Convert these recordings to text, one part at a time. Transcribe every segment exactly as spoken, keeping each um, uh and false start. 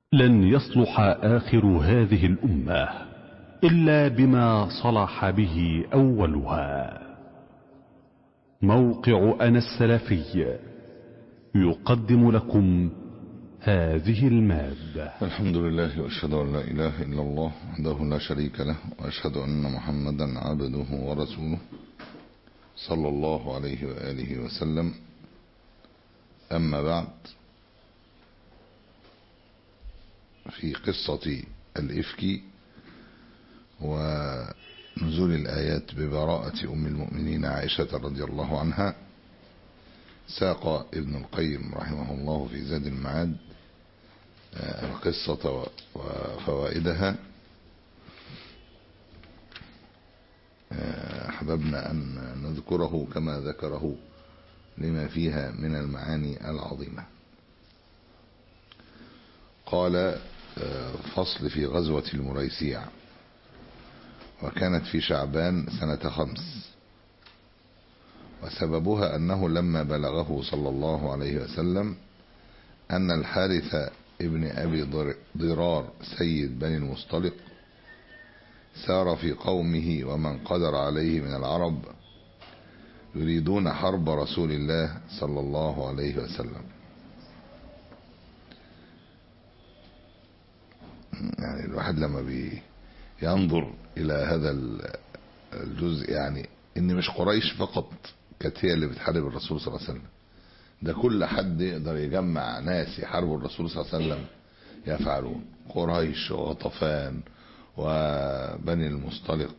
لن يصلح آخر هذه الأمة إلا بما صلح به أولها. موقع أنا السلفي يقدم لكم هذه المادة. الحمد لله وأشهد أن لا إله إلا الله وحده لا شريك له، وأشهد أن محمدا عبده ورسوله صلى الله عليه وآله وسلم. أما بعد، في قصة الإفك ونزول الآيات ببراءة أم المؤمنين عائشة رضي الله عنها، ساق ابن القيم رحمه الله في زاد المعاد القصة وفوائدها. أحببنا أن نذكره كما ذكره لما فيها من المعاني العظيمة. قال: فصل في غزوة المريسيع، وكانت في شعبان سنة خمس، وسببها أنه لما بلغه صلى الله عليه وسلم أن الحارث ابن أبي ضرار سيد بني المصطلق سار في قومه ومن قدر عليه من العرب يريدون حرب رسول الله صلى الله عليه وسلم. يعني الواحد لما بينظر إلى هذا الجزء، يعني إن مش قريش فقط كانت هي اللي بتحارب الرسول صلى الله عليه وسلم، ده كل حد يقدر يجمع ناس يحاربوا الرسول صلى الله عليه وسلم يفعلون. قريش وغطفان وبني المصطلق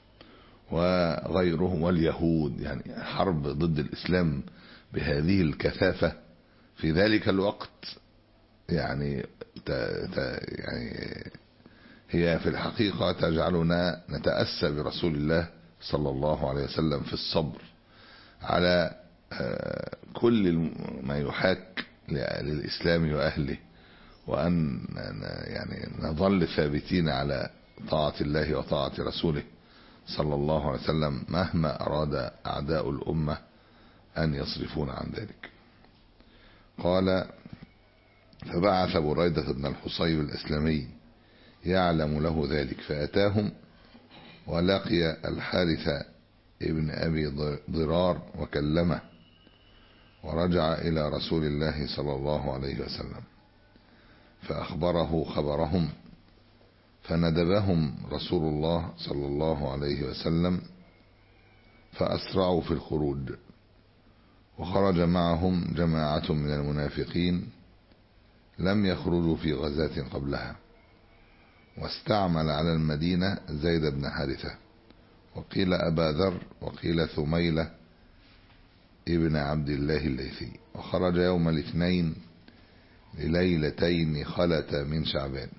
وغيرهم واليهود، يعني حرب ضد الإسلام بهذه الكثافة في ذلك الوقت. يعني يعني هي في الحقيقة تجعلنا نتأسى برسول الله صلى الله عليه وسلم في الصبر على كل ما يحاك للإسلام وأهله، وأن يعني نظل ثابتين على طاعة الله وطاعة رسوله صلى الله عليه وسلم مهما أراد أعداء الأمة أن يصرفون عن ذلك. قال: فبعث بريدة بن الحصيب الأسلمي يعلم له ذلك، فأتاهم ولقي الحارث ابن أبي ضرار وكلمه، ورجع إلى رسول الله صلى الله عليه وسلم فأخبره خبرهم، فندبهم رسول الله صلى الله عليه وسلم فأسرعوا في الخروج، وخرج معهم جماعة من المنافقين لم يخرجوا في غزاة قبلها، واستعمل على المدينة زيد بن حارثة، وقيل أبا ذر، وقيل ثميلة ابن عبد الله الليثي، وخرج يوم الاثنين لليلتين خلت من شعبان.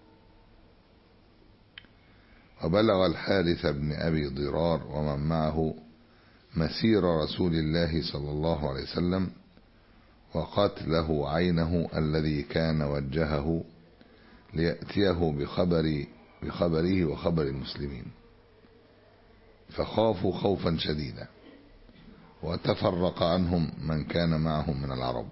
وبلغ الحارث بن أبي ضرار ومن معه مسير رسول الله صلى الله عليه وسلم وقتله عينه الذي كان وجهه ليأتيه بخبر بخبره وخبر المسلمين، فخافوا خوفا شديدا، وتفرق عنهم من كان معهم من العرب.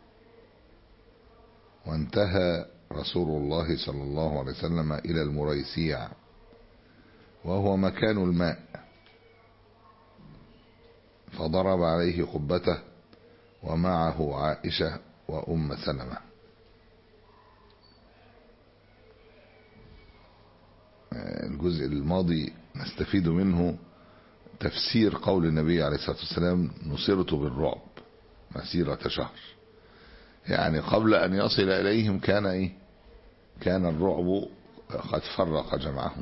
وانتهى رسول الله صلى الله عليه وسلم إلى المريسيع، وهو مكان الماء، فضرب عليه قبته ومعه عائشة وأم سلمة. الجزء الماضي نستفيد منه تفسير قول النبي عليه الصلاة والسلام: نصرت بالرعب مسيرة شهر. يعني قبل أن يصل إليهم كان إيه؟ كان الرعب قد فرق جمعهم.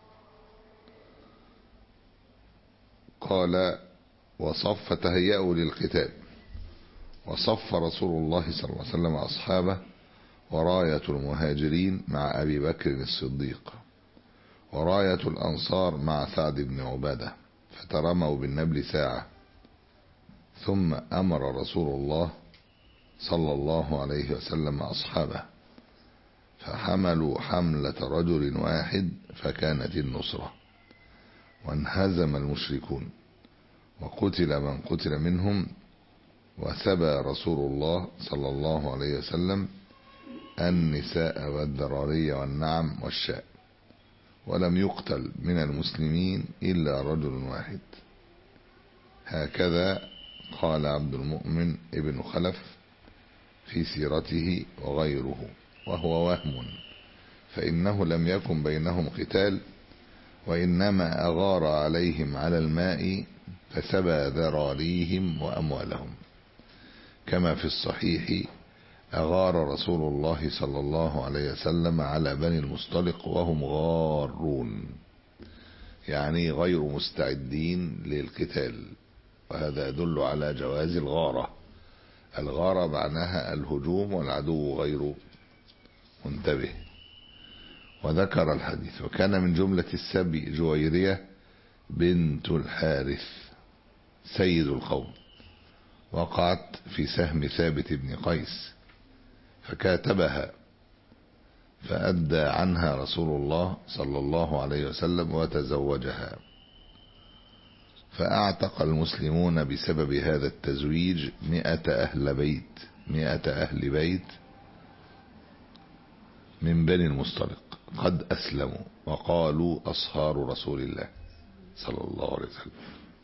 قال: وصف تهيأوا للقتال، وصف رسول الله صلى الله عليه وسلم أصحابه، وراية المهاجرين مع أبي بكر الصديق، وراية الأنصار مع سعد بن عبادة، فترموا بالنبل ساعة، ثم أمر رسول الله صلى الله عليه وسلم أصحابه فحملوا حملة رجل واحد، فكانت النصرة، وانهزم المشركون، وقتل من قتل منهم، وسبى رسول الله صلى الله عليه وسلم النساء والذراري والنعم والشاء، ولم يقتل من المسلمين إلا رجل واحد. هكذا قال عبد المؤمن ابن خلف في سيرته وغيره، وهو وهم، فإنه لم يكن بينهم قتال، وإنما أغار عليهم على الماء فسبى ذراريهم وأموالهم، كما في الصحيح أغار رسول الله صلى الله عليه وسلم على بني المصطلق وهم غارون، يعني غير مستعدين للقتال، وهذا يدل على جواز الغارة. الغارة معناها الهجوم والعدو غير منتبه. وذكر الحديث: وكان من جملة السبي جويرية بنت الحارث سيد القوم، وقعت في سهم ثابت بن قيس فكاتبها، فأدى عنها رسول الله صلى الله عليه وسلم وتزوجها، فأعتق المسلمون بسبب هذا التزويج مئة أهل بيت مئة أهل بيت من بني المصطلق قد أسلموا وقالوا أصهار رسول الله صلى الله عليه وسلم.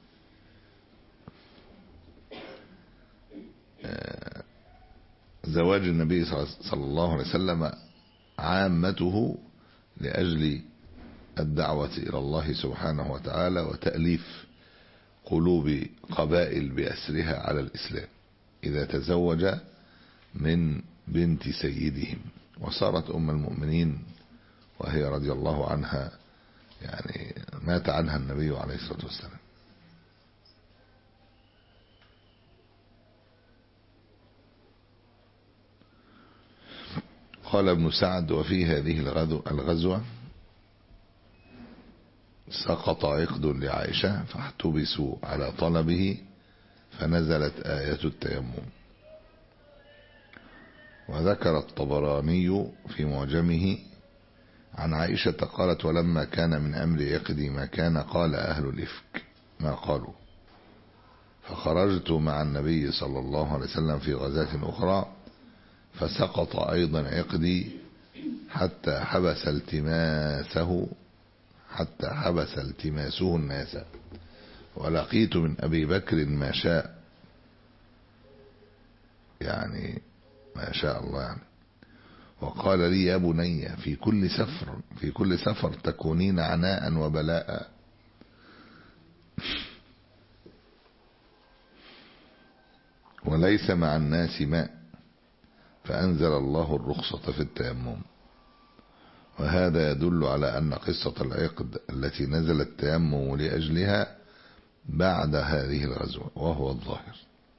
زواج النبي صلى الله عليه وسلم عامته لأجل الدعوة إلى الله سبحانه وتعالى وتأليف قلوب قبائل بأسرها على الإسلام إذا تزوج من بنت سيدهم. وصارت أم المؤمنين وهي رضي الله عنها يعني مات عنها النبي عليه الصلاة والسلام. قال ابن سعد: وفي هذه الغزوة سقط عقد لعائشة فاحتبسوا على طلبه فنزلت آية التيمم. وذكر الطبراني في معجمه عن عائشة قالت: ولما كان من أمر عقدي ما كان قال أهل الإفك ما قالوا، فخرجت مع النبي صلى الله عليه وسلم في غزاة أخرى فسقط أيضا عقدي حتى حبس التماسه حتى حبس التماسه الناس، ولقيت من أبي بكر ما شاء، يعني ما شاء الله يعني. وقال لي: يا بني في كل سفر في كل سفر تكونين عناء وبلاء، وليس مع الناس ماء، فأنزل الله الرخصة في التيمم. وهذا يدل على أن قصة العقد التي نزل التيمم لأجلها بعد هذه الغزوة وهو الظاهر،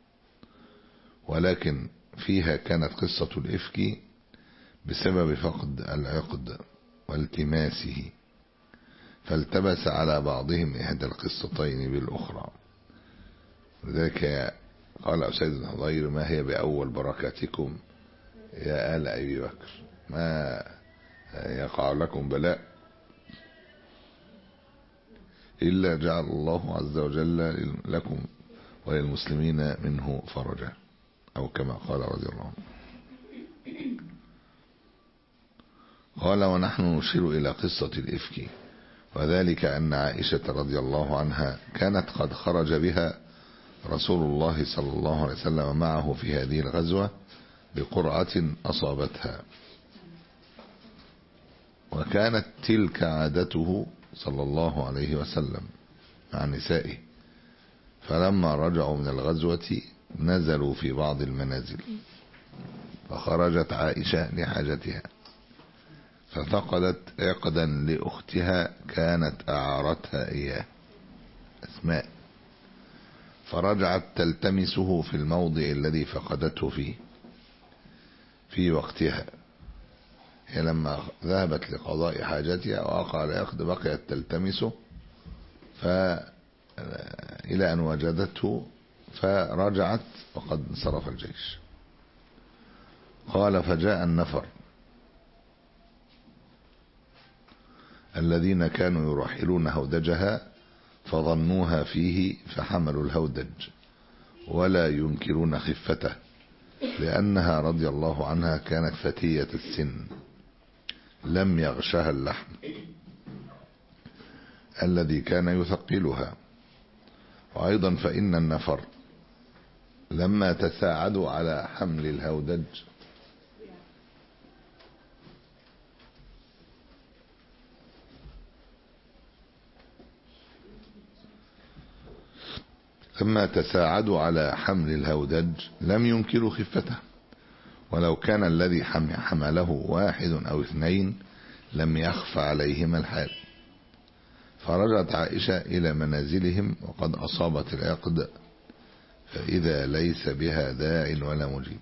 ولكن فيها كانت قصة الإفك بسبب فقد العقد والتماسه، فالتبس على بعضهم إحدى القصتين بالأخرى. لذلك قال أسيد بن حضير: ما هي بأول بركاتكم يا آل أبي بكر، ما يقع لكم بلاء إلا جعل الله عز وجل لكم وللمسلمين منه فرجا، أو كما قال رضي الله عنه. قال: ونحن نشير إلى قصة الإفك، وذلك أن عائشة رضي الله عنها كانت قد خرج بها رسول الله صلى الله عليه وسلم معه في هذه الغزوة بقرعة أصابتها، وكانت تلك عادته صلى الله عليه وسلم مع نسائه، فلما رجعوا من الغزوة نزلوا في بعض المنازل، فخرجت عائشة لحاجتها ففقدت عقدا لأختها كانت أعارتها إياه أسماء، فرجعت تلتمسه في الموضع الذي فقدته فيه في وقتها. هي لما ذهبت لقضاء حاجتها ووقع العقد بقيت تلتمسه إلى أن وجدته، فرجعت وقد انصرف الجيش. قال: فجاء النفر الذين كانوا يرحلون هودجها فظنوها فيه فحملوا الهودج ولا ينكرون خفته، لأنها رضي الله عنها كانت فتية السن لم يغشها اللحم الذي كان يثقلها. وأيضا فإن النفر لما تساعدوا على حمل الهودج لما تساعدوا على حمل الهودج لم ينكروا خفته، ولو كان الذي حمله واحد أو اثنين لم يخف عليهما الحال. فرجعت عائشة إلى منازلهم وقد أصابت العقد، فإذا ليس بها داع ولا مجيب،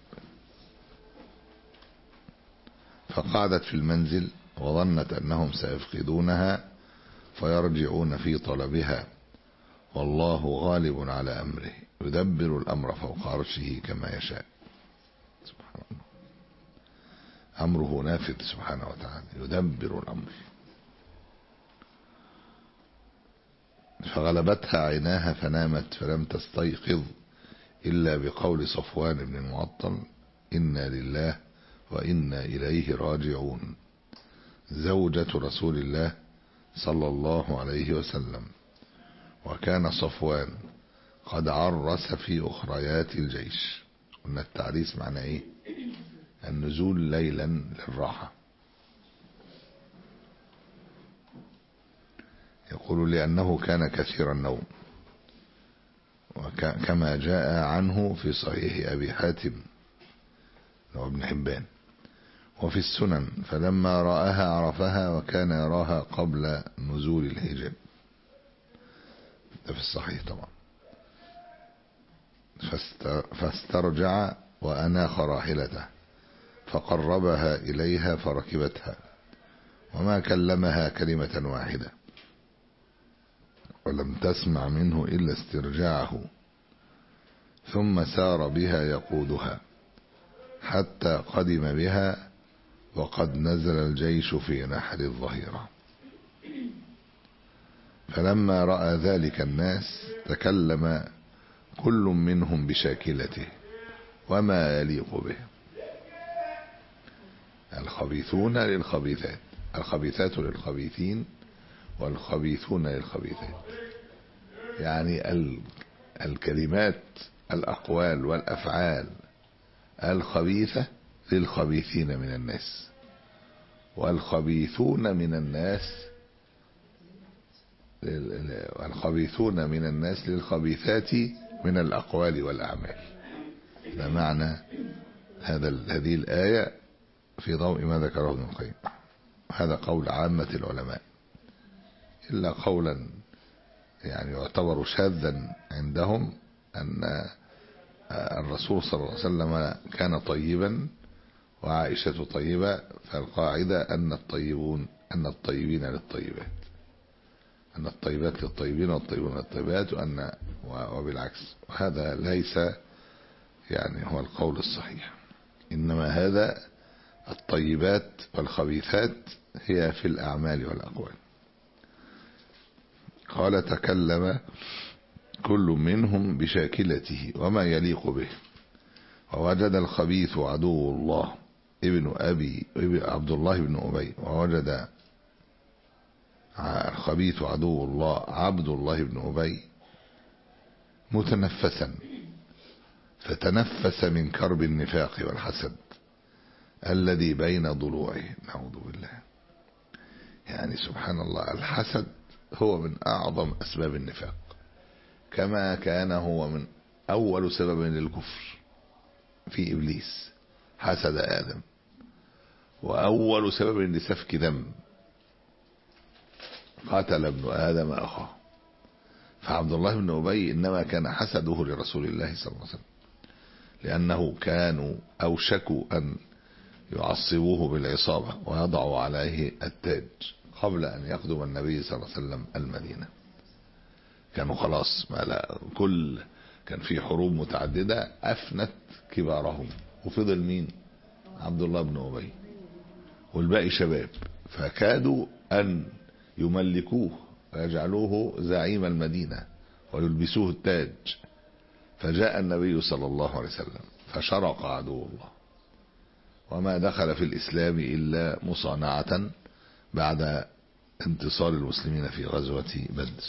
فقعدت في المنزل وظنت أنهم سيفقدونها فيرجعون في طلبها، والله غالب على أمره يدبر الأمر فوق عرشه كما يشاء. سبحان الله، أمره نافذ سبحانه وتعالى، يدبر الأمر. فغلبتها عيناها فنامت فلم تستيقظ إلا بقول صفوان بن المعطل: إنا لله وإنا إليه راجعون، زوجة رسول الله صلى الله عليه وسلم. وكان صفوان قد عرس في أخريات الجيش. قلنا التعريس معنى إيه؟ النزول ليلا للراحة. يقول لأنه كان كثير النوم، كما جاء عنه في صحيح أبي حاتم وابن حبان وفي السنن، فلما رآها عرفها وكان يراها قبل نزول الحجاب. ده في الصحيح طبعا. فاسترجع وأناخ راحلته فقربها إليها فركبتها، وما كلمها كلمة واحدة، ولم تسمع منه إلا استرجاعه، ثم سار بها يقودها حتى قدم بها وقد نزل الجيش في نحر الظهيرة. فلما رأى ذلك الناس تكلم كل منهم بشاكلته وما يليق به. الخبيثون للخبيثات، الخبيثات للخبيثين، والخبيثون للخبيثات. يعني الكلمات الأقوال والأفعال الخبيثة للخبيثين من الناس، والخبيثون من الناس والخبيثون من الناس للخبيثات من الأقوال والأعمال. ده معنى هذا هذه الآية في ضوء ما ذكره ابن القيم. هذا قول عامة العلماء، إلا قولا يعني يعتبر شاذا عندهم، أن الرسول صلى الله عليه وسلم كان طيبا وعائشة طيبة، فالقاعدة أن الطيبون أن الطيبين للطيبات، أن الطيبات للطيبين والطيبون للطيبات، وأن وبالعكس. وهذا ليس يعني هو القول الصحيح، إنما هذا الطيبات والخبيثات هي في الأعمال والأقوال. قال تكلم كل منهم بشاكلته وما يليق به. ووجد الخبيث عدو الله ابن أبي عبد الله بن أبي، ووجد الخبيث عدو الله عبد الله بن أبي متنفسا، فتنفس من كرب النفاق والحسد الذي بين ضلوعه. نعوذ بالله. يعني سبحان الله، الحسد هو من أعظم أسباب النفاق، كما كان هو من أول سبب للكفر في إبليس، حسد آدم، وأول سبب لسفك دم، قتل ابن آدم أخاه. فعبد الله بن أبي إنما كان حسده لرسول الله صلى الله عليه وسلم، لأنه كانوا أوشكوا أن يعصبوه بالعصابة ويضعوا عليه التاج قبل أن يقدم النبي صلى الله عليه وسلم المدينة. كانوا خلاص، ما لا كل كان في حروب متعددة أفنت كبارهم، وفضل مين؟ عبد الله بن أبي، والباقي شباب، فكادوا أن يملكوه ويجعلوه زعيم المدينة ويلبسوه التاج. فجاء النبي صلى الله عليه وسلم فشرق عدو الله، وما دخل في الإسلام إلا مصانعة بعد انتصار المسلمين في غزوة بدر.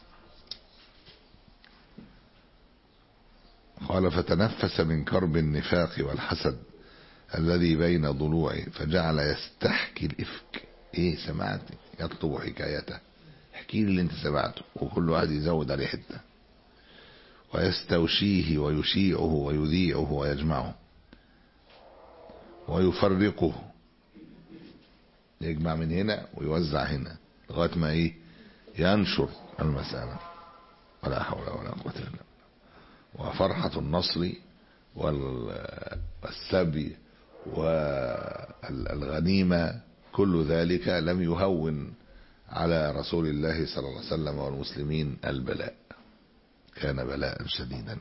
قال فتنفس من كرب النفاق والحسد الذي بين ضلوعي فجعل يستحكي الإفك. ايه سمعت؟ يطلب حكايته، احكي لي اللي انت سمعته، وكل واحد يزود عليه حتة. ويستوشيه ويشيعه ويذيعه ويجمعه ويفرقه، يجمع من هنا ويوزع هنا لغاية ما ايه ينشر المسألة. ولا حول ولا قوة الا بالله. وفرحة النصر والسبي والغنيمة كل ذلك لم يهون على رسول الله صلى الله عليه وسلم والمسلمين البلاء، كان بلاء شديدا.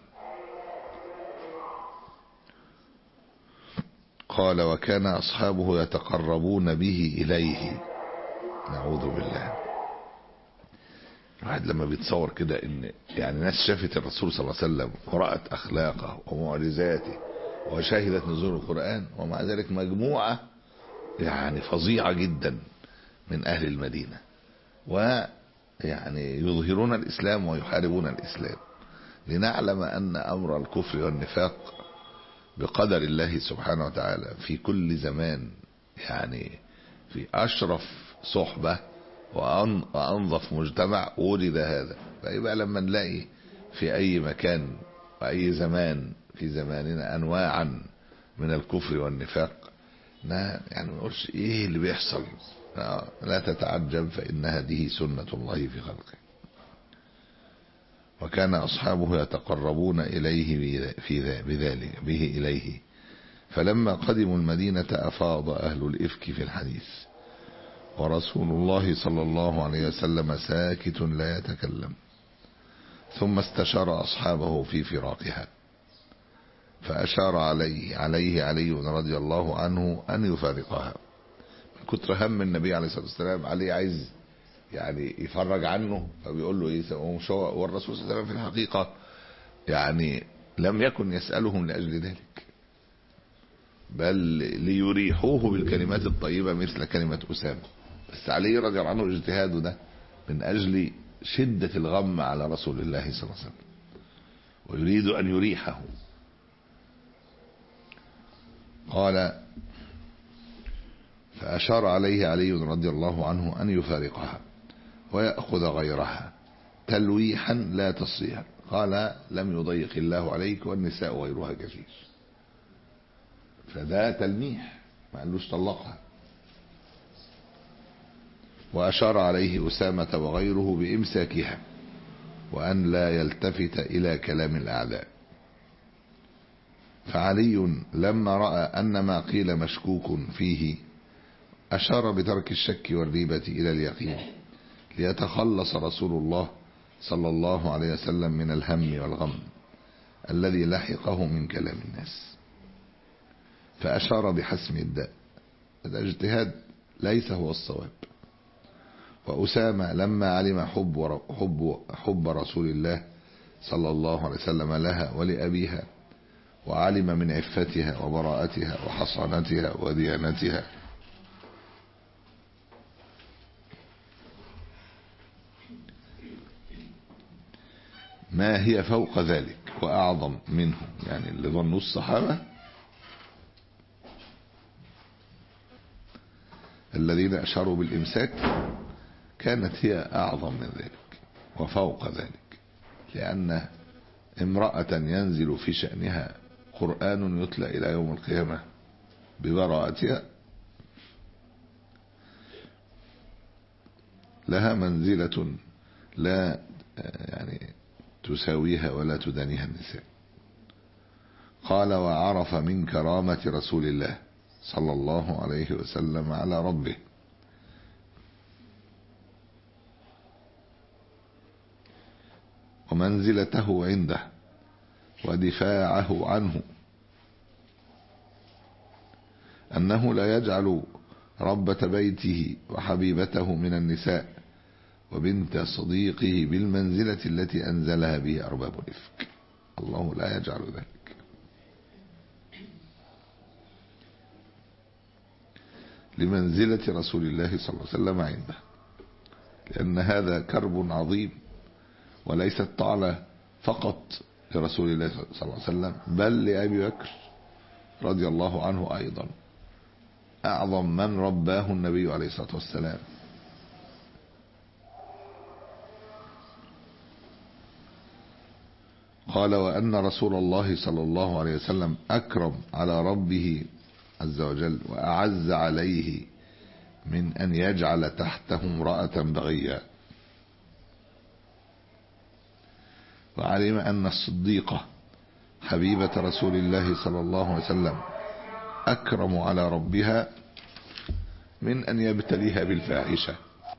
قال وكان أصحابه يتقربون به إليه. نعوذ بالله. الواحد لما بيتصور كده ان يعني ناس شافت الرسول صلى الله عليه وسلم ورأت أخلاقه ومعجزاته وشاهدت نزول القرآن، ومع ذلك مجموعة يعني فظيعة جدا من أهل المدينة ويعني يظهرون الإسلام ويحاربون الإسلام، لنعلم أن أمر الكفر والنفاق بقدر الله سبحانه وتعالى في كل زمان، يعني في أشرف صحبة وأنظف مجتمع وجد هذا. فيبقى لما نلاقي في أي مكان وأي زمان في زماننا أنواعا من الكفر والنفاق، يعني ما نقولش إيه اللي بيحصل، لا تتعجب، فإن هذه سنة الله في خلقه. وكان أصحابه يتقربون إليه في بذلك به إليه، فلما قدموا المدينة أفاض أهل الإفك في الحديث، ورسول الله صلى الله عليه وسلم ساكت لا يتكلم. ثم استشار أصحابه في فراقها، فأشار عليه عليه علي رضي الله عنه أن يفارقها. من كتر هم النبي عليه الصلاة والسلام علي عايز يعني يفرج عنه، فبيقول له ايه، والرسول صلى الله عليه وسلم في الحقيقة يعني لم يكن يسألهم لأجل ذلك، بل ليريحوه بالكلمات الطيبة مثل كلمة أسامة. بس علي رضي الله عنه اجتهاده ده من أجل شدة الغم على رسول الله صلى الله عليه وسلم، ويريد أن يريحه. قال فأشار عليه علي رضي الله عنه أن يفارقها ويأخذ غيرها تلويحا لا تصريحا. قال لم يضيق الله عليك والنساء غيرها كثير، فده تلميح، ما قالوش طلقها. وأشار عليه أسامة وغيره بإمساكها وأن لا يلتفت إلى كلام الأعداء. فعلي لما رأى أن ما قيل مشكوك فيه أشار بترك الشك والريبة إلى اليقين، ليتخلص رسول الله صلى الله عليه وسلم من الهم والغم الذي لحقه من كلام الناس. فأشار بحسم الداء، هذا اجتهاد ليس هو الصواب. وأسامة لما علم حب, حب, حب رسول الله صلى الله عليه وسلم لها ولأبيها، وعلم من عفتها وبراءتها وحصانتها وديانتها، ما هي فوق ذلك وأعظم منه، يعني اللي ظنوا الصحابة الذين أشاروا بالإمساك كانت هي أعظم من ذلك وفوق ذلك، لأن امرأة ينزل في شأنها قرآن يتلى إلى يوم القيامة ببراءتها لها منزلة لا يعني تساويها ولا تدانيها النساء. قال وعرف من كرامة رسول الله صلى الله عليه وسلم على ربه ومنزلته عنده ودفاعه عنه، أنه لا يجعل ربة بيته وحبيبته من النساء وبنت صديقه بالمنزلة التي أنزلها به أرباب الإفك. الله لا يجعل ذلك. لمنزلة رسول الله صلى الله عليه وسلم عنده، لأن هذا كرب عظيم، وليست طعنة فقط لرسول الله صلى الله عليه وسلم بل لأبي بكر رضي الله عنه أيضا، أعظم من رباه النبي عليه الصلاة والسلام. قال: وأن رسول الله صلى الله عليه وسلم أكرم على ربه عز وجل وأعز عليه من أن يجعل تحته امرأة بغيا. وعلم أن الصديقة حبيبة رسول الله صلى الله عليه وسلم أكرم على ربها من أن يبتليها بالفاحشة،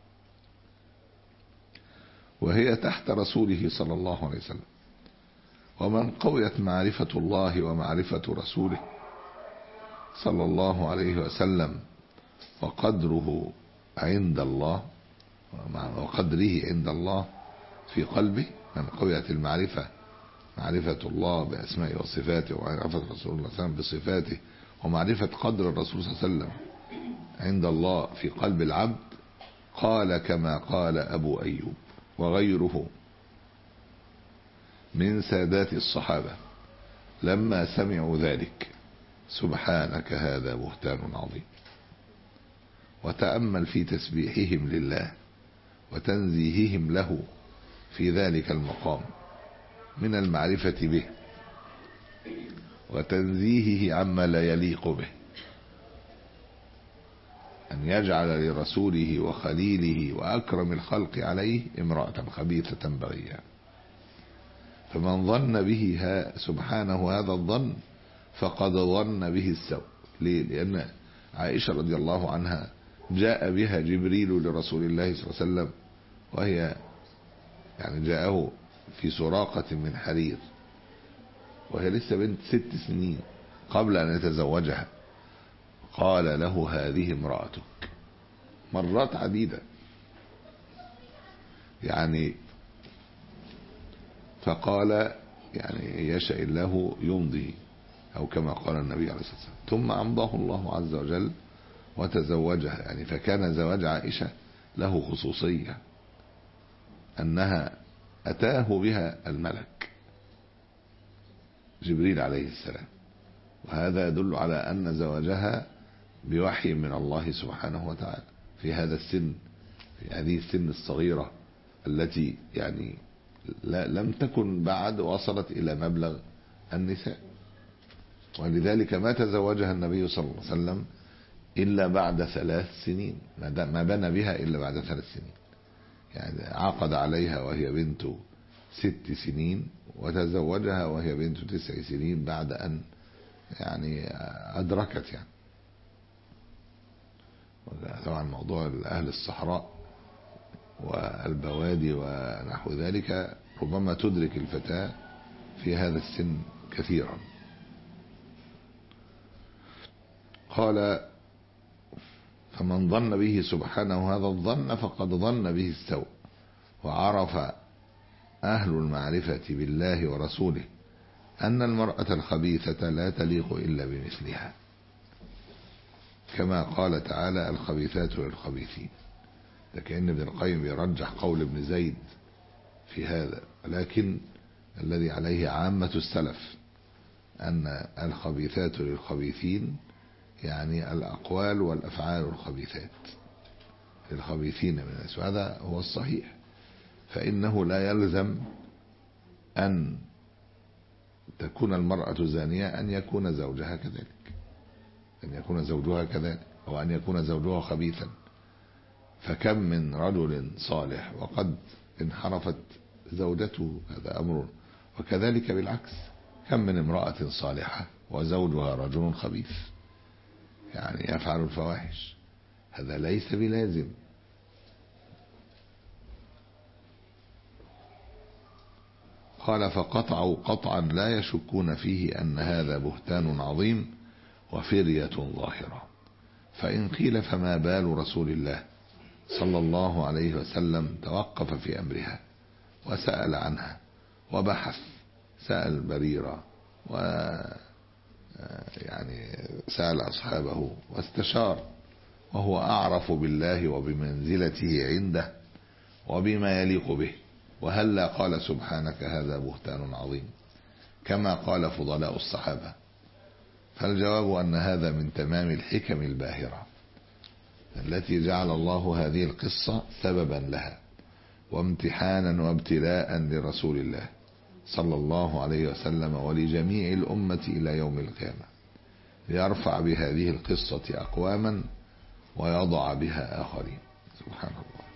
وهي تحت رسوله صلى الله عليه وسلم. ومن قويت معرفة الله ومعرفة رسوله صلى الله عليه وسلم وقدره عند الله وقدره عند الله في قلبه، من قويت المعرفة معرفة الله بأسمائه وصفاته، ومعرفة رسول الله صلى الله عليه وسلم بصفاته، ومعرفة قدر الرسول صلى الله عليه وسلم عند الله في قلب العبد، قال كما قال أبو أيوب وغيره من سادات الصحابة لما سمعوا ذلك: سبحانك هذا بهتان عظيم. وتأمل في تسبيحهم لله وتنزيههم له في ذلك المقام من المعرفة به وتنزيهه عما لا يليق به، أن يجعل لرسوله وخليله وأكرم الخلق عليه امرأة خبيثة بغيا. فمن ظن به سبحانه هذا الظن فقد ظن به السوء. ليه؟ لأن عائشة رضي الله عنها جاء بها جبريل لرسول الله صلى الله عليه وسلم، وهي يعني جاءه في سراقة من حرير، وهي لسه بنت ست سنين قبل أن يتزوجها. قال له: هذه امرأتك، مرات عديدة يعني. فقال يعني يشاء الله يمضي، أو كما قال النبي عليه الصلاة والسلام. ثم أمضاه الله عز وجل وتزوجها يعني. فكان زواج عائشة له خصوصية، أنها أتاه بها الملك جبريل عليه السلام، وهذا يدل على أن زواجها بوحي من الله سبحانه وتعالى في هذا السن، في هذه السن الصغيرة التي يعني لا لم تكن بعد وصلت إلى مبلغ النساء. ولذلك ما تزوجها النبي صلى الله عليه وسلم إلا بعد ثلاث سنين، ما بنى بها إلا بعد ثلاث سنين. يعني عقد عليها وهي بنت ست سنين، وتزوجها وهي بنت تسع سنين بعد أن يعني أدركت. يعني طبعا موضوع أهل الصحراء والبوادي ونحو ذلك ربما تدرك الفتاة في هذا السن كثيرا. قال: فمن ظن به سبحانه هذا الظن فقد ظن به السوء. وعرف أهل المعرفة بالله ورسوله أن المرأة الخبيثة لا تليق إلا بمثلها، كما قال تعالى: الخبيثات للخبيثين. لكن ابن القيم بيرجح قول ابن زيد في هذا، ولكن الذي عليه عامة السلف أن الخبيثات للخبيثين يعني الأقوال والأفعال الخبيثات للخبيثين من الناس، وهذا هو الصحيح. فإنه لا يلزم أن تكون المرأة زانية أن يكون زوجها كذلك، أن يكون زوجها كذلك، أو أن يكون زوجها خبيثا. فكم من رجل صالح وقد انحرفت زوجته، هذا أمر. وكذلك بالعكس، كم من امرأة صالحة وزوجها رجل خبيث يعني يفعل الفواحش، هذا ليس بلازم. قال: فقطعوا قطعا لا يشكون فيه أن هذا بهتان عظيم وفرية ظاهرة. فإن قيل: فما بال رسول الله صلى الله عليه وسلم توقف في أمرها وسأل عنها وبحث، سأل بريرة و يعني سأل أصحابه واستشار وهو أعرف بالله وبمنزلته عنده وبما يليق به، وهلا قال سبحانك هذا بهتان عظيم كما قال فضلاء الصحابة. فالجواب أن هذا من تمام الحكم الباهرة التي جعل الله هذه القصة سببا لها وامتحانا وابتلاء لرسول الله صلى الله عليه وسلم ولجميع الأمة إلى يوم القيامة، ليرفع بهذه القصة أقواما ويضع بها آخرين. سبحان الله.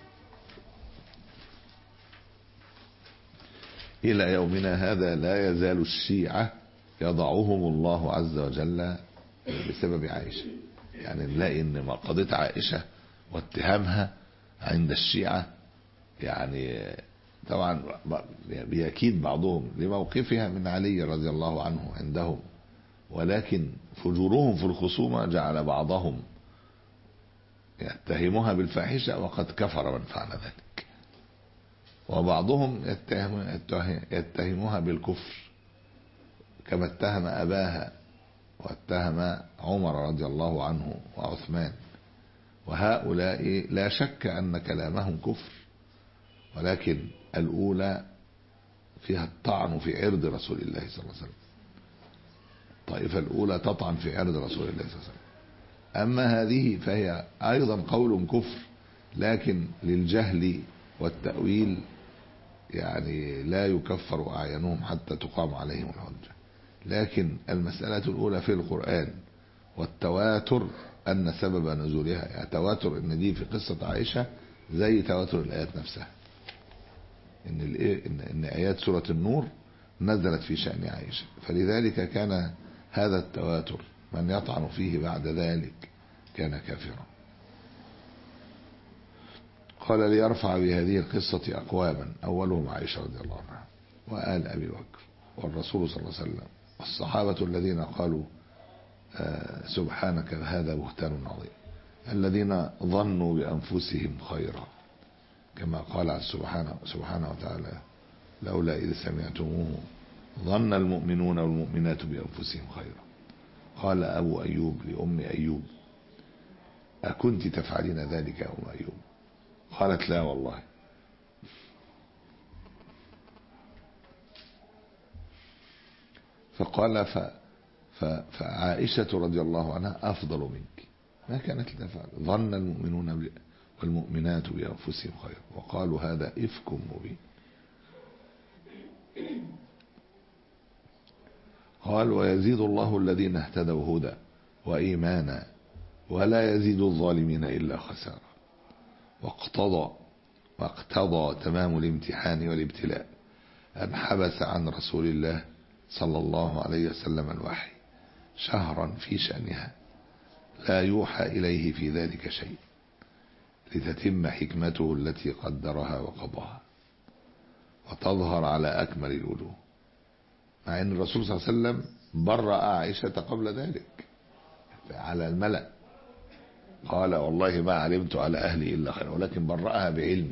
إلى يومنا هذا لا يزال الشيعة يضعهم الله عز وجل بسبب عائشة. يعني نلاقي ان قضية عائشة واتهامها عند الشيعة يعني طبعا بيكيد بعضهم لموقفها من علي رضي الله عنه عندهم، ولكن فجورهم في الخصومة جعل بعضهم يتهمها بالفاحشة وقد كفر من فعل ذلك، وبعضهم يتهم يتهمها بالكفر كما اتهم أباها واتهم عمر رضي الله عنه وعثمان، وهؤلاء لا شك أن كلامهم كفر، ولكن الأولى فيها الطعن في عرض رسول الله صلى الله عليه وسلم. الطائفة الأولى تطعن في عرض رسول الله صلى الله عليه وسلم، أما هذه فهي أيضا قول كفر لكن للجهل والتأويل يعني لا يكفر أعينهم حتى تقام عليهم الحجة. لكن المسألة الأولى في القرآن والتواتر أن سبب نزولها، يعني تواتر إن دي في قصة عائشة زي تواتر الآيات نفسها، إن, إن, إن آيات سورة النور نزلت في شأن عائشة، فلذلك كان هذا التواتر من يطعن فيه بعد ذلك كان كافرا. قال ليرفع بهذه القصة أقواما أولهم عائشة رضي الله عنها وآل أبي بكر والرسول صلى الله عليه وسلم والصحابة الذين قالوا آه سبحانك هذا بهتان عظيم، الذين ظنوا بأنفسهم خيرا كما قال سبحانه, سبحانه وتعالى لولا إذ سمعتموه ظن المؤمنون والمؤمنات بأنفسهم خيرا. قال أبو أيوب لأم أيوب أكنت تفعلين ذلك يا أم أيوب؟ قالت لا والله. فقال ف... ف... فعائشة رضي الله عنها أفضل منك ما كانت لتفعل، ظن المؤمنون والمؤمنات بأنفسهم خيرا وقالوا هذا إفك مبين. قال ويزيد الله الذين اهتدوا هدى وإيمانا ولا يزيد الظالمين إلا خسارة. واقتضى واقتضى تمام الامتحان والابتلاء أن حبس عن رسول الله صلى الله عليه وسلم الوحي شهرا في شأنها لا يوحى إليه في ذلك شيء لتتم حكمته التي قدرها وقضاها وتظهر على أكمل الوجوه، مع أن الرسول صلى الله عليه وسلم برأ عائشة قبل ذلك على الملأ، قال والله ما علمت على أهلي إلا خير، ولكن برأها بعلمه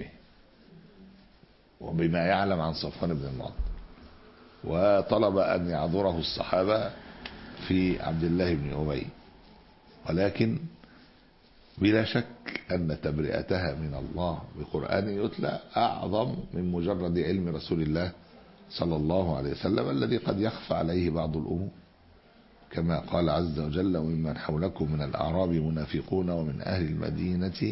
وبما يعلم عن صفوان بن المعطل، وطلب أن يعذره الصحابة في عبد الله بن أبي، ولكن بلا شك أن تبرئتها من الله بقرآن يتلى أعظم من مجرد علم رسول الله صلى الله عليه وسلم الذي قد يخفى عليه بعض الأمور، كما قال عز وجل وممن حولكم من الأعراب منافقون ومن أهل المدينة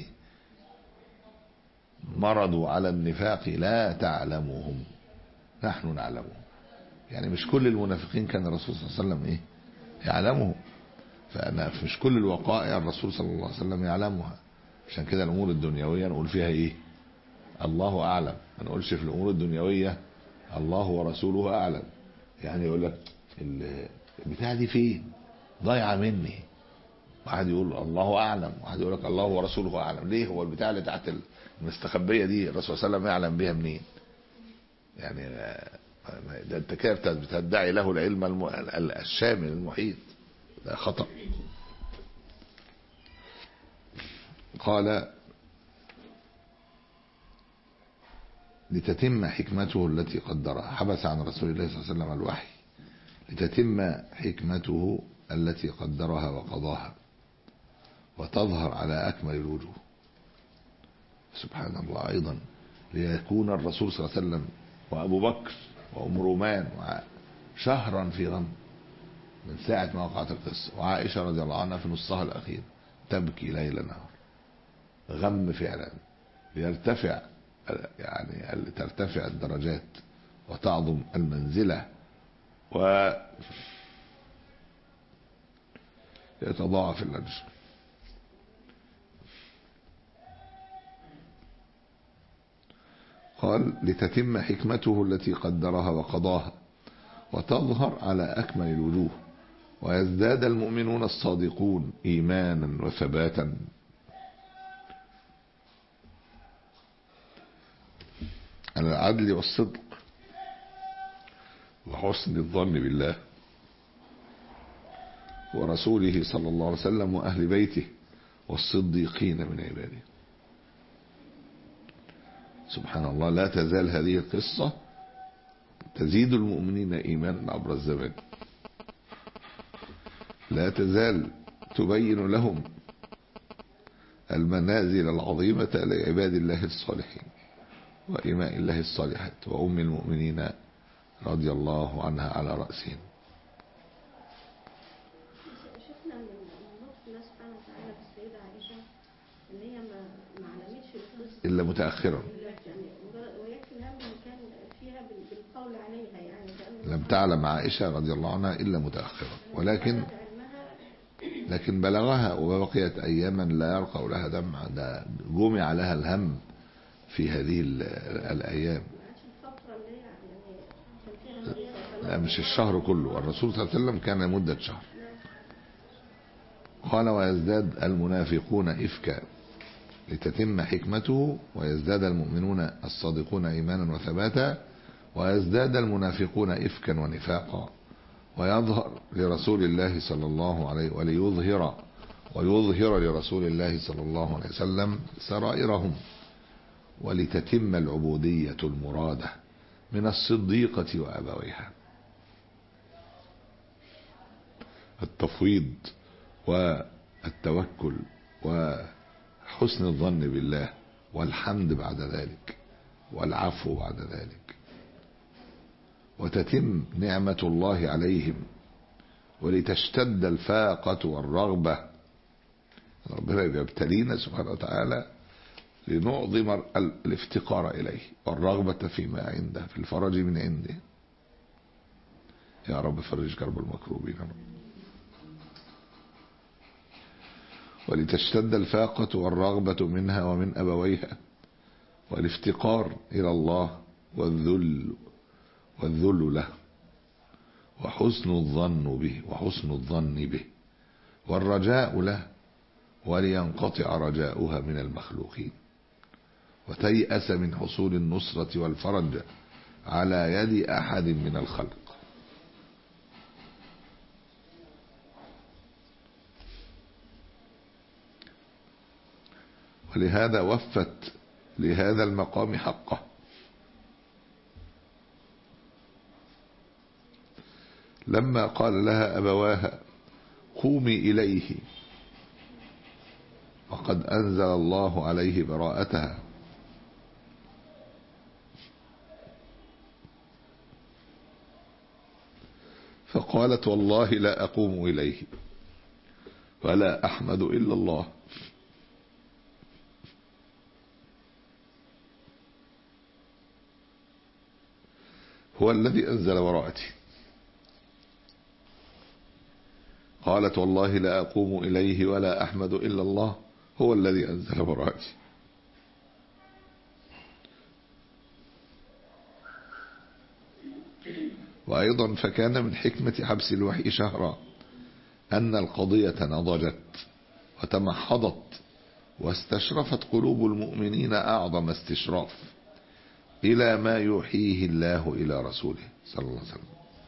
مرضوا على النفاق لا تعلموهم نحن نعلمهم. يعني مش كل المنافقين كان الرسول صلى الله عليه وسلم إيه يعلمهم، فأنا مش كل الوقائع الرسول صلى الله عليه وسلم يعلمها، عشان كده الأمور الدنيوية نقول فيها إيه الله أعلم، ما نقولش في الأمور الدنيوية الله ورسوله أعلم. يعني يقول لك البتاعة دي فين ضايعة مني، واحد يقول الله أعلم، واحد يقول لك الله ورسوله أعلم. ليه؟ هو البتاعة اللي تحت المستخبية دي الرسول صلى الله عليه وسلم يعلم بها منين؟ يعني ده انت كده بتدعي له العلم الشامل المحيط، ده خطأ. قال لتتم حكمته التي قدرها، حبس عن رسول الله صلى الله عليه وسلم الوحي لتتم حكمته التي قدرها وقضاها وتظهر على أكمل الوجوه. سبحان الله. أيضا ليكون الرسول صلى الله عليه وسلم وأبو بكر وأم رومان شهرا في غم من ساعة ما وقعت القصة، وعائشة رضي الله عنها في نصها الأخير تبكي ليل نهار، غم فعلا، ليرتفع يعني ترتفع الدرجات وتعظم المنزلة ويتضاعف الأجر. قال لتتم حكمته التي قدرها وقضاها وتظهر على أكمل الوجوه ويزداد المؤمنون الصادقون إيمانا وثباتا. على العدل والصدق وحسن الظن بالله ورسوله صلى الله عليه وسلم وأهل بيته والصديقين من عباده. سبحان الله. لا تزال هذه القصة تزيد المؤمنين إيمانا عبر الزمان، لا تزال تبين لهم المنازل العظيمة لعباد الله الصالحين وإماء الله الصالحات وأم المؤمنين رضي الله عنها على رأسهم. شفنا من لطف الله سبحانه وتعالى بالسيدة عائشة ان هي ما ما علمتش القصة إلا متأخرا، يعني ويكفي الهم اللي كان فيها بالقول عليها، يعني لم تعلم عائشة رضي الله عنها إلا متأخرا، ولكن لكن بلغها وبقيت أياما لا يرقى لها دمع، ده جمع لها الهم في هذه الأيام. لا مش الشهر كله، الرسول صلى الله عليه وسلم كان مدة شهر. قال ويزداد المنافقون إفكا لتتم حكمته ويزداد المؤمنون الصادقون إيمانا وثباتا ويزداد المنافقون إفكا ونفاقا ويظهر لرسول الله صلى الله عليه وليظهر ويظهر لرسول الله صلى الله عليه وسلم سرائرهم ولتتم العبودية المرادة من الصديقة وأبويها. التفويض والتوكل وحسن الظن بالله والحمد بعد ذلك والعفو بعد ذلك، وتتم نعمة الله عليهم ولتشتد الفاقة والرغبة. ربنا يبتلينا سبحانه وتعالى لنعظم الافتقار إليه والرغبة فيما عنده في الفرج من عنده. يا رب فرج كرب المكروبين. ولتشتد الفاقة والرغبة منها ومن أبويها والافتقار إلى الله والذل والذل له وحسن الظن به وحسن الظن به والرجاء له ولينقطع رجاؤها من المخلوقين وتيأس من حصول النصرة والفرج على يد أحد من الخلق. ولهذا وفت لهذا المقام حقه، لما قال لها أبواها قومي إليه وقد أنزل الله عليه براءتها، فقالت والله لا أقوم إليه ولا أحمد إلا الله هو الذي أنزل براءتي. قالت والله لا أقوم إليه ولا أحمد إلا الله هو الذي أنزل براءتي. وأيضا فكان من حكمة حبس الوحي شهرا أن القضية نضجت وتمحضت واستشرفت قلوب المؤمنين أعظم استشراف إلى ما يوحيه الله إلى رسوله صلى الله عليه وسلم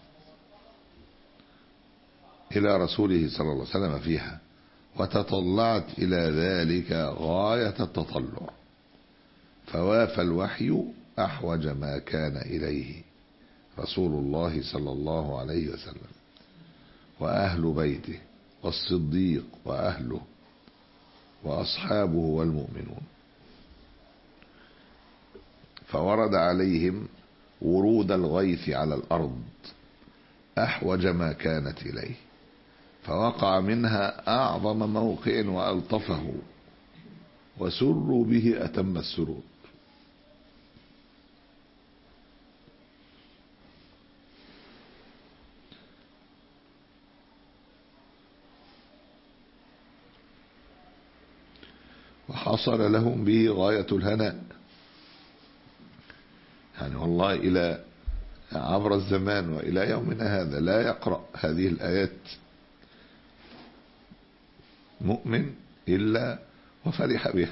إلى رسوله صلى الله عليه وسلم فيها، وتطلعت إلى ذلك غاية التطلع، فوافى الوحي أحوج ما كان إليه رسول الله صلى الله عليه وسلم وأهل بيته والصديق وأهله وأصحابه والمؤمنون. فورد عليهم ورود الغيث على الأرض أحوج ما كانت إليه، فوقع منها أعظم موقع وألطفه، وسروا به أتم السرور. وحصل لهم به غاية الهناء، يعني والله إلى عبر الزمان وإلى يومنا هذا لا يقرأ هذه الآيات مؤمن إلا وفرح بها،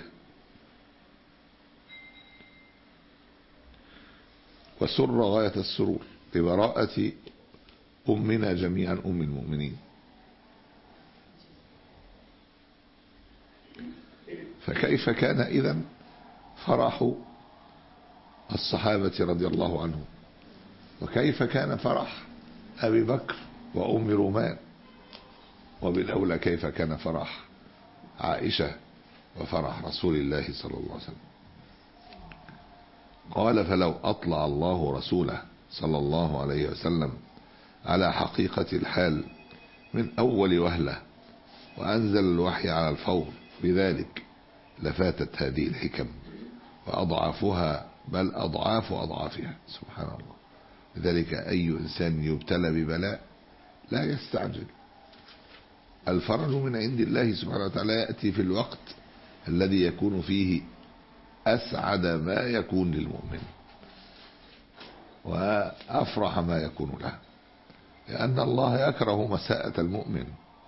وسر غاية السرور ببراءة أمنا جميعا أم المؤمنين. فكيف كان إذن فرح الصحابة رضي الله عنهم، وكيف كان فرح أبي بكر وأم رومان، وبالأولى كيف كان فرح عائشة وفرح رسول الله صلى الله عليه وسلم. قال: فلو أطلع الله رسوله صلى الله عليه وسلم على حقيقة الحال من أول وهلة وأنزل الوحي على الفور بذلك لفاتت هذه الحكم وأضعافها، بل أضعاف أضعافها. سبحان الله. لذلك أي إنسان يبتلى ببلاء لا يستعجل، الفرج من عند الله سبحانه وتعالى يأتي في الوقت الذي يكون فيه أسعد ما يكون للمؤمن وأفرح ما يكون له، لأن الله يكره مساءة المؤمن،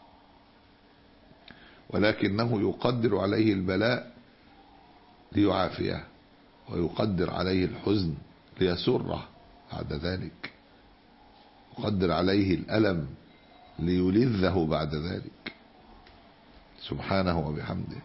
ولكنه يقدر عليه البلاء ليعافيه، ويقدر عليه الحزن ليسره بعد ذلك، يقدر عليه الألم ليلذه بعد ذلك سبحانه وبحمده.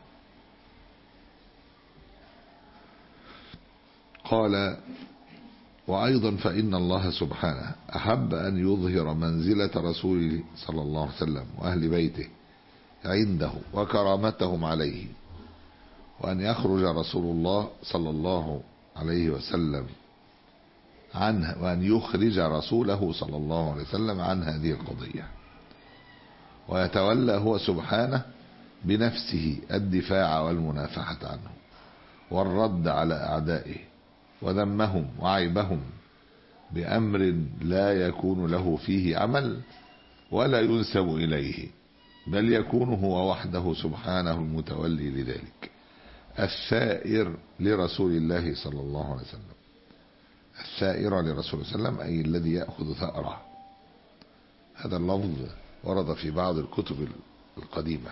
قال: وأيضا فإن الله سبحانه أحب أن يظهر منزلة رسوله صلى الله عليه وسلم وأهل بيته عنده وكرامتهم عليه، وأن يخرج رسول الله صلى الله عليه وسلم عنه، وأن يخرج رسوله صلى الله عليه وسلم عن هذه القضية، ويتولى هو سبحانه بنفسه الدفاع والمنافحة عنه والرد على أعدائه وذمهم وعيبهم بأمر لا يكون له فيه عمل ولا ينسب إليه، بل يكون هو وحده سبحانه المتولي لذلك، الثائر لرسول الله صلى الله عليه وسلم. الثائر لرسول الله صلى الله عليه وسلم أي الذي يأخذ ثأره. هذا اللفظ ورد في بعض الكتب القديمة،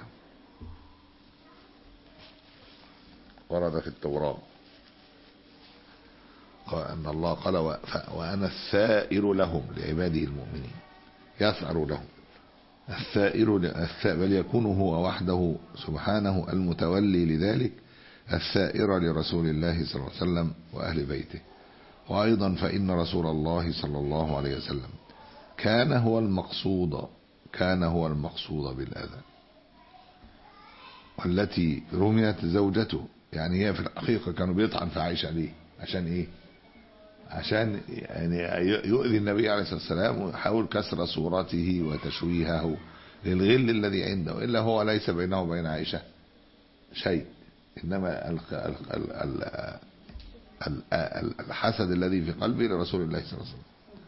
ورد في التوراة قال أن الله قال: وأنا الثائر لهم، لعباده المؤمنين يثأر لهم. الثائر بل يكون هو وحده سبحانه المتولي لذلك، الثائر لرسول الله صلى الله عليه وسلم وأهل بيته. وأيضا فإن رسول الله صلى الله عليه وسلم كان هو المقصود كان هو المقصود بالأذى، والتي رميت زوجته، يعني هي في الحقيقة كانوا بيطعن في عائشة ليه؟ عشان إيه؟ عشان يعني يؤذي النبي عليه الصلاة والسلام ويحاول كسر صورته وتشويهه للغل الذي عنده، إلا هو ليس بينه وبين عائشة شيء، إنما الحسد الذي في قلبه لرسول الله صلى الله عليه وسلم.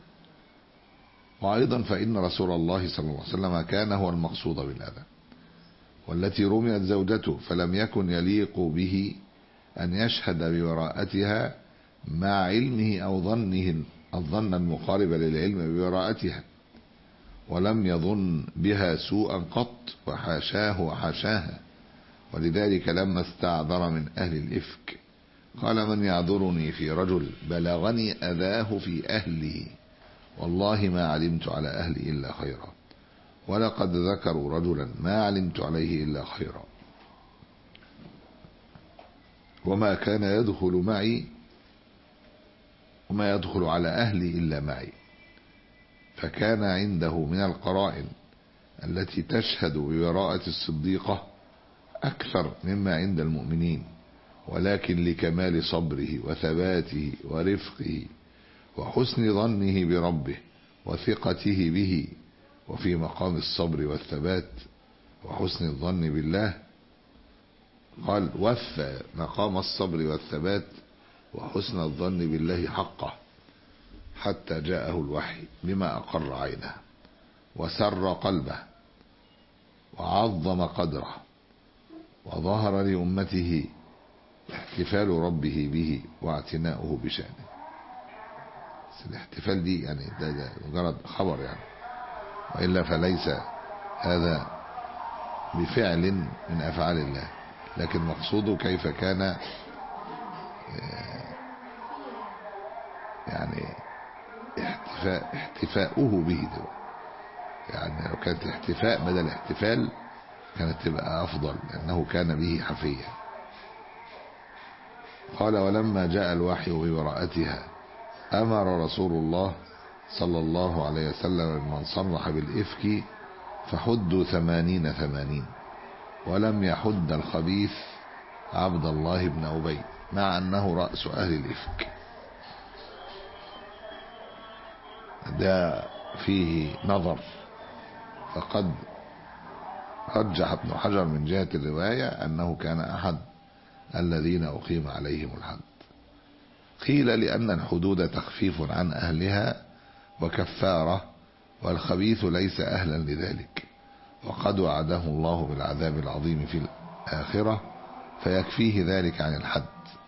وأيضا فإن رسول الله صلى الله عليه وسلم كان هو المقصود بالأذى، والتي رميت زوجته فلم يكن يليق به أن يشهد ببراءتها مع علمه أو ظنه الظن المقارب للعلم ببراءتها، ولم يظن بها سوءا قط، وحاشاه وحاشاها. ولذلك لما استعذر من أهل الإفك قال: من يعذرني في رجل بلغني أذاه في أهله، والله ما علمت على أهلي إلا خيرا، ولقد ذكروا رجلا ما علمت عليه إلا خيرا، وما كان يدخل معي وما يدخل على أهلي إلا معي. فكان عنده من القرائن التي تشهد ببراءة الصديقة أكثر مما عند المؤمنين، ولكن لكمال صبره وثباته ورفقه وحسن ظنه بربه وثقته به. وفي مقام الصبر والثبات وحسن الظن بالله قال: وفى مقام الصبر والثبات وحسن الظن بالله حقه حتى جاءه الوحي بما أقر عينه وسر قلبه وعظم قدره، وظهر لأمته احتفال ربه به واعتناؤه بشأنه. الاحتفال دي يعني ده, ده مجرد خبر يعني، وإلا فليس هذا بفعل من أفعال الله، لكن مقصوده كيف كان يعني احتفاء احتفاؤه به ده. يعني لو كانت احتفاء بدل احتفال كانت تبقى أفضل، لأنه كان به حفيا. قال: ولما جاء الوحي ببراءتها أمر رسول الله صلى الله عليه وسلم من صرح بالإفك فحدوا ثمانين ثمانين، ولم يحد الخبيث عبد الله بن أبي مع أنه رأس أهل الإفك. ده فيه نظر، فقد رجح ابن حجر من جهة الرواية أنه كان أحد الذين أقيم عليهم الحد. قيل لأن الحدود تخفيف عن أهلها وكفارة، والخبيث ليس أهلا لذلك، وقد وعده الله بالعذاب العظيم في الآخرة فيكفيه ذلك عن الحد.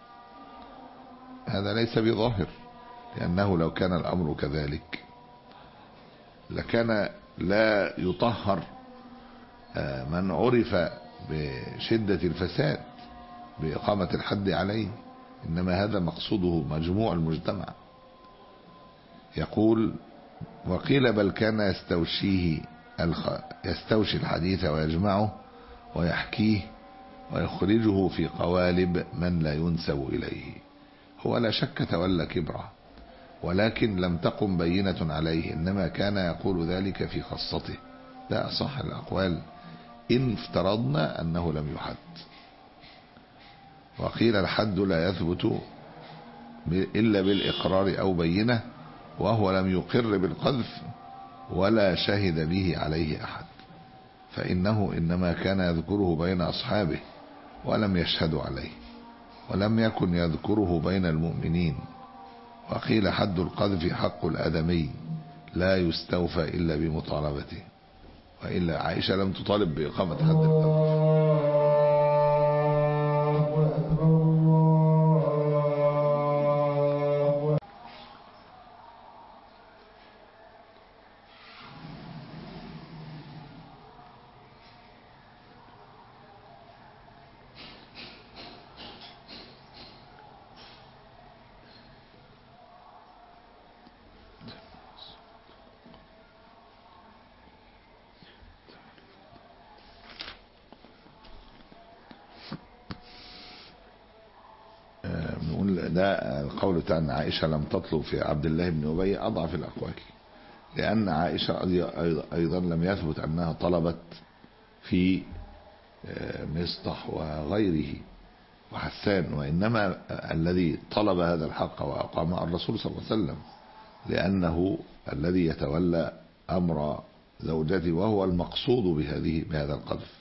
هذا ليس بظاهر، لأنه لو كان الأمر كذلك لكان لا يطهر من عرف بشدة الفساد بإقامة الحد عليه، إنما هذا مقصوده مجموع المجتمع. يقول: وقيل بل كان يستوشيه الخ... يستوشي الحديث ويجمعه ويحكيه ويخرجه في قوالب من لا ينسب إليه. هو لا شك تولى كبره، ولكن لم تقم بينة عليه، إنما كان يقول ذلك في خاصته. ده أصح الأقوال إن افترضنا أنه لم يحد. وقيل الحد لا يثبت إلا بالإقرار أو بينة، وهو لم يقر بالقذف ولا شهد به عليه أحد، فإنه إنما كان يذكره بين أصحابه ولم يشهدوا عليه، ولم يكن يذكره بين المؤمنين. وقيل حد القذف حق الآدمي لا يستوفى إلا بمطالبته، وإلا عائشة لم تطالب بإقامة حد القذف. ده القول بتاع أن عائشة لم تطلب في عبد الله بن أبي أضعف الأقوال، لأن عائشة أيضا لم يثبت أنها طلبت في مصطح وغيره وحسان، وإنما الذي طلب هذا الحق وأقام الرسول صلى الله عليه وسلم، لأنه الذي يتولى أمر زوجته وهو المقصود بهذه بهذا القذف.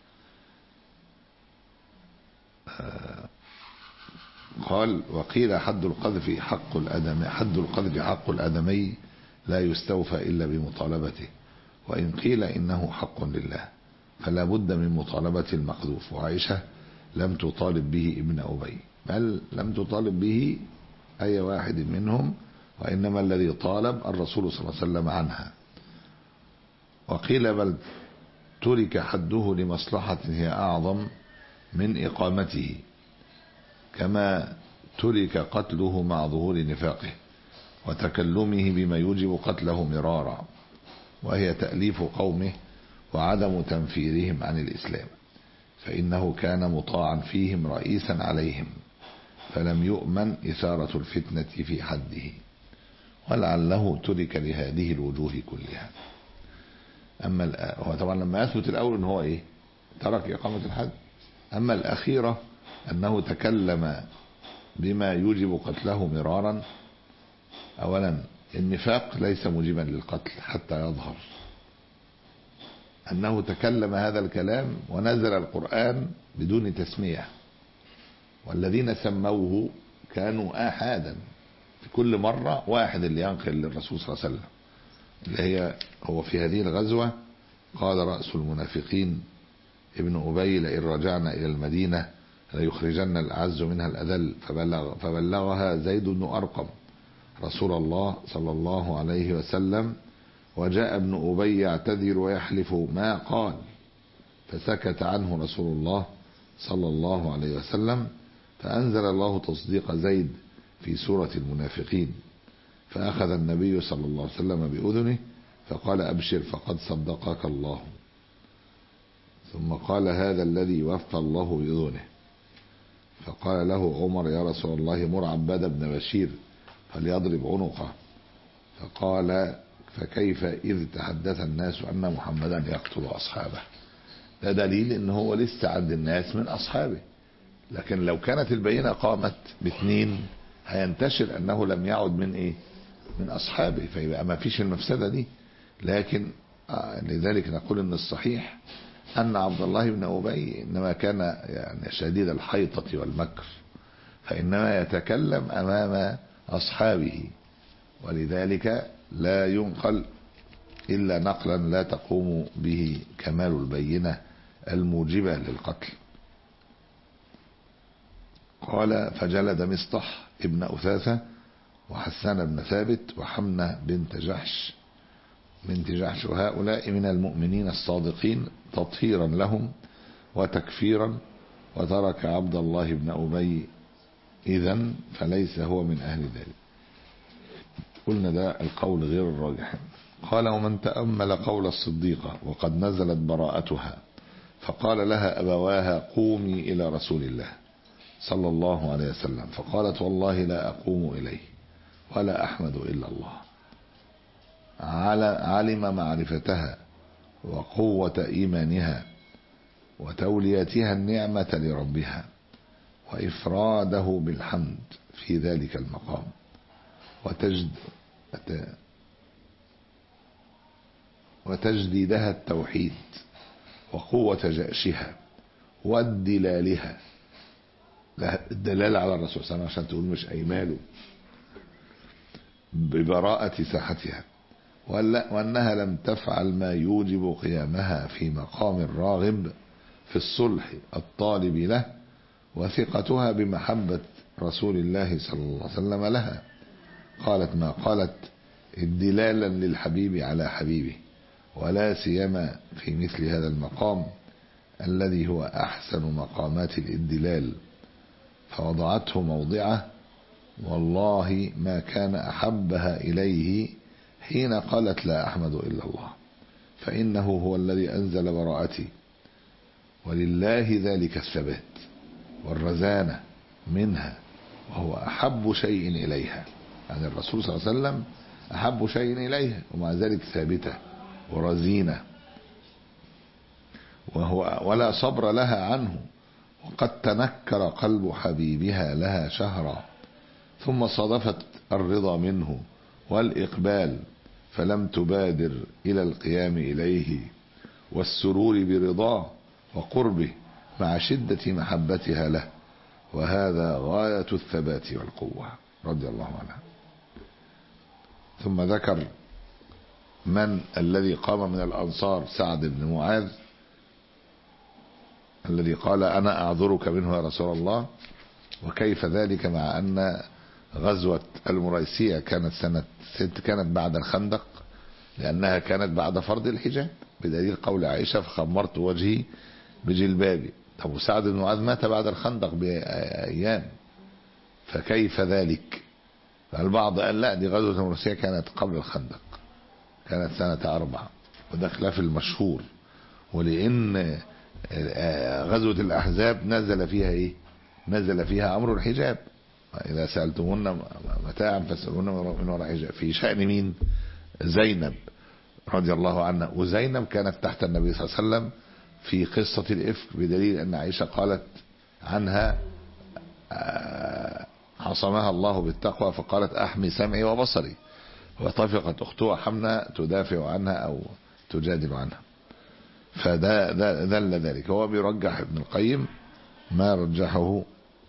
قال: وقيل حد القذف حق الآدمي حد القذف حق الآدمي لا يستوفى إلا بمطالبته، وإن قيل إنه حق لله فلا بد من مطالبة المقذوف. وعائشة لم تطالب به ابن أبي، بل لم تطالب به أي واحد منهم، وإنما الذي طالب الرسول صلى الله عليه وسلم عنها. وقيل بل ترك حده لمصلحة هي أعظم من إقامته، كما ترك قتله مع ظهور نفاقه وتكلمه بما يوجب قتله مرارا، وهي تأليف قومه وعدم تنفيرهم عن الإسلام، فإنه كان مطاعا فيهم رئيسا عليهم، فلم يؤمن إثارة الفتنة في حده، ولعله ترك لهذه الوجوه كلها. أما هو طبعا لما يثبت الأول إن هو إيه ترك إقامة الحد، أما الأخيرة أنه تكلم بما يوجب قتله مرارا، أولا النفاق ليس موجبا للقتل حتى يظهر، أنه تكلم هذا الكلام ونزل القرآن بدون تسمية، والذين سموه كانوا آحادا، في كل مرة واحد اللي ينقل للرسول صلى الله عليه وسلم، اللي هي هو في هذه الغزوة قال رأس المنافقين ابن أبي لئن رجعنا إلى المدينة ليخرجن الأعز منها الأذل، فبلغ فبلغها زيد بن أرقم رسول الله صلى الله عليه وسلم، وجاء ابن أبي يعتذر ويحلف ما قال، فسكت عنه رسول الله صلى الله عليه وسلم، فأنزل الله تصديق زيد في سورة المنافقين، فأخذ النبي صلى الله عليه وسلم بأذنه فقال أبشر فقد صدقك الله، ثم قال هذا الذي وفى الله بأذنه، فقال له عمر يا رسول الله مر عباد بن بشير فليضرب عنقه، فقال فكيف إذ تحدث الناس أن محمدا يقتل أصحابه. ده دليل ان هو لسه عند الناس من أصحابه، لكن لو كانت البينة قامت باثنين هينتشر أنه لم يعد من إيه من أصحابه، فيبقى ما فيش المفسدة دي. لكن آه لذلك نقول ان الصحيح أن عبد الله بن أبي إنما كان يعني شديد الحيطة والمكر، فإنما يتكلم أمام أصحابه، ولذلك لا ينقل إلا نقلا لا تقوم به كمال البينة الموجبة للقتل. قال فجلد مصطح ابن أثاثة وحسان بن ثابت وحمنة بنت جحش بنت جحش وهؤلاء من المؤمنين الصادقين تطهيرا لهم وتكفيرا، وترك عبد الله بن أبي إذن فليس هو من أهل ذلك. قلنا ده القول غير الراجح. قال ومن تأمل قول الصديقة وقد نزلت براءتها فقال لها أبواها قومي إلى رسول الله صلى الله عليه وسلم، فقالت والله لا أقوم إليه ولا أحمد إلا الله، علم معرفتها وقوة إيمانها وتوليتها النعمة لربها وإفراده بالحمد في ذلك المقام، وتجد وتجديدها التوحيد وقوة جأشها والدلالها، الدلال على الرسول صلى الله عليه وسلم عشان تقول مش أيماله ببراءة ساحتها، وأنها لم تفعل ما يوجب قيامها في مقام الراغب في الصلح الطالب له، وثقتها بمحبة رسول الله صلى الله عليه وسلم لها، قالت ما قالت ادلالا للحبيب على حبيبه، ولا سيما في مثل هذا المقام الذي هو أحسن مقامات الادلال، فوضعته موضعه والله ما كان أحبها إليه حين قالت لا أحمد إلا الله، فإنه هو الذي أنزل براءتي، ولله ذلك الثبات والرزانة منها، وهو أحب شيء إليها، يعني الرسول صلى الله عليه وسلم أحب شيء إليها ومع ذلك ثابتة ورزينة، وهو ولا صبر لها عنه، وقد تنكر قلب حبيبها لها شهرا، ثم صادفت الرضا منه والإقبال فلم تبادر إلى القيام إليه والسرور برضاه وقربه مع شدة محبتها له، وهذا غاية الثبات والقوة رضي الله عنها. ثم ذكر من الذي قام من الأنصار سعد بن معاذ الذي قال أنا أعذرك منه يا رسول الله، وكيف ذلك مع أن غزوة المريسية كانت سنة ست كانت بعد الخندق، لأنها كانت بعد فرض الحجاب بدليل قول عائشة فخمرت وجهي بجلبابي. طب وسعد بن معاذ مات بعد الخندق بأيام، فكيف ذلك؟ فالبعض قال لا دي غزوة المريسية كانت قبل الخندق، كانت سنة أربعة، وده خلاف المشهور، ولأن غزوة الأحزاب نزل فيها إيه؟ نزل فيها أمر الحجاب، إذا سألتمون متاعا فاسألون من وراء حجاب، في شأن مين؟ زينب رضي الله عنها، وزينب كانت تحت النبي صلى الله عليه وسلم في قصة الإفك، بدليل أن عائشة قالت عنها عصمها الله بالتقوى فقالت أحمي سمعي وبصري، وطفقت أختها حمنة تدافع عنها أو تجادل عنها. فده دل ذلك. هو بيرجح ابن القيم ما رجحه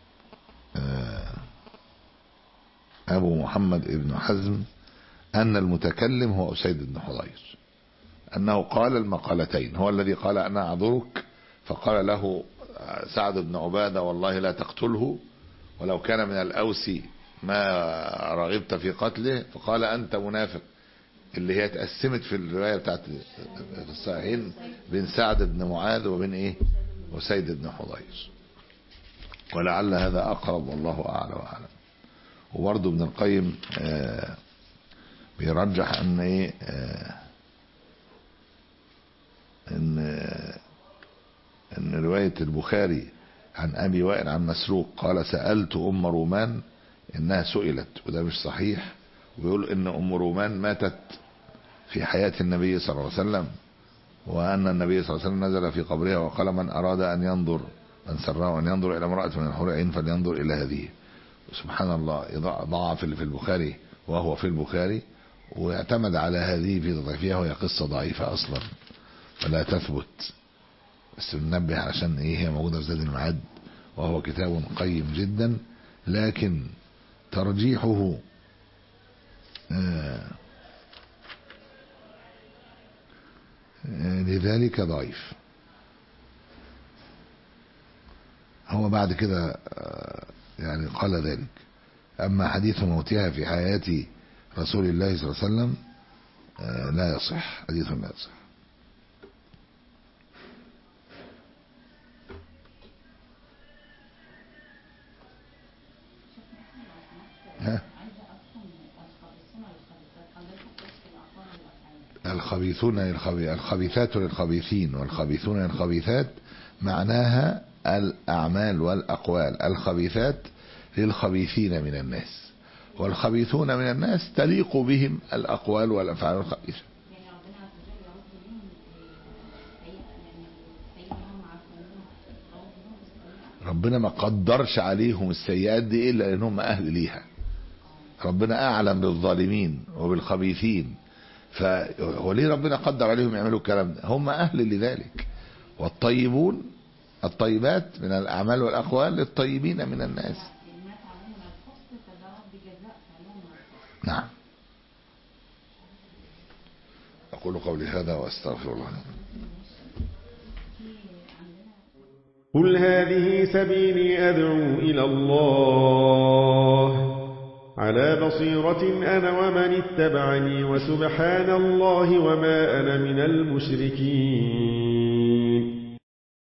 أبو محمد ابن حزم أن المتكلم هو أسيد بن حضير، أنه قال المقالتين. هو الذي قال أنا أعذرك، فقال له سعد بن عبادة والله لا تقتله ولو كان من الأوس ما رغبت في قتله، فقال أنت منافق، اللي هي تقسمت في الرواية بتاعت الصحيحين بين سعد بن معاذ وبين إيه أسيد بن حضير، ولعل هذا أقرب والله أعلى وأعلم. وبرضه ابن القيم آه بيرجح أن إيه آه إن آه إن رواية البخاري عن أبي وائل عن مسروق قال سألت أم رومان إنها سئلت، وده مش صحيح. ويقول إن أم رومان ماتت في حياة النبي صلى الله عليه وسلم، وأن النبي صلى الله عليه وسلم نزل في قبرها وقال من أراد أن ينظر من سره أن ينظر إلى امرأة من الحور العين فلينظر إلى هذه. سبحان الله، ضعف اللي في البخاري وهو في البخاري، واعتمد على هذه في تضعيفها، وهي قصة ضعيفة أصلا فلا تثبت، بس بننبه علشان إيه هي موجودة في زاد المعاد وهو كتاب قيم جدا، لكن ترجيحه آه لذلك ضعيف. هو بعد كده يعني قال ذلك. أما حديث موتها في حياة رسول الله صلى الله عليه وسلم لا يصح، حديث لا يصح. ها الخبيثون الخبيثات للخبيثين والخبيثون للخبيثات، معناها الأعمال والأقوال الخبيثات للخبيثين من الناس، والخبيثون من الناس تليق بهم الأقوال والأفعال الخبيثة. ربنا ما قدرش عليهم السيئات دي إلا لأنهم أهل ليها. ربنا أعلم بالظالمين وبالخبيثين، فوليه ربنا قدر عليهم يعملوا الكلام ده؟ هم أهل لذلك. والطيبون الطيبات من الأعمال والأقوال للطيبين من الناس. نعم. أقول قولي هذا وأستغفر الله. قل هذه سبيلي أدعو إلى الله على بصيرة أنا ومن اتبعني، وسبحان الله وما أنا من المشركين.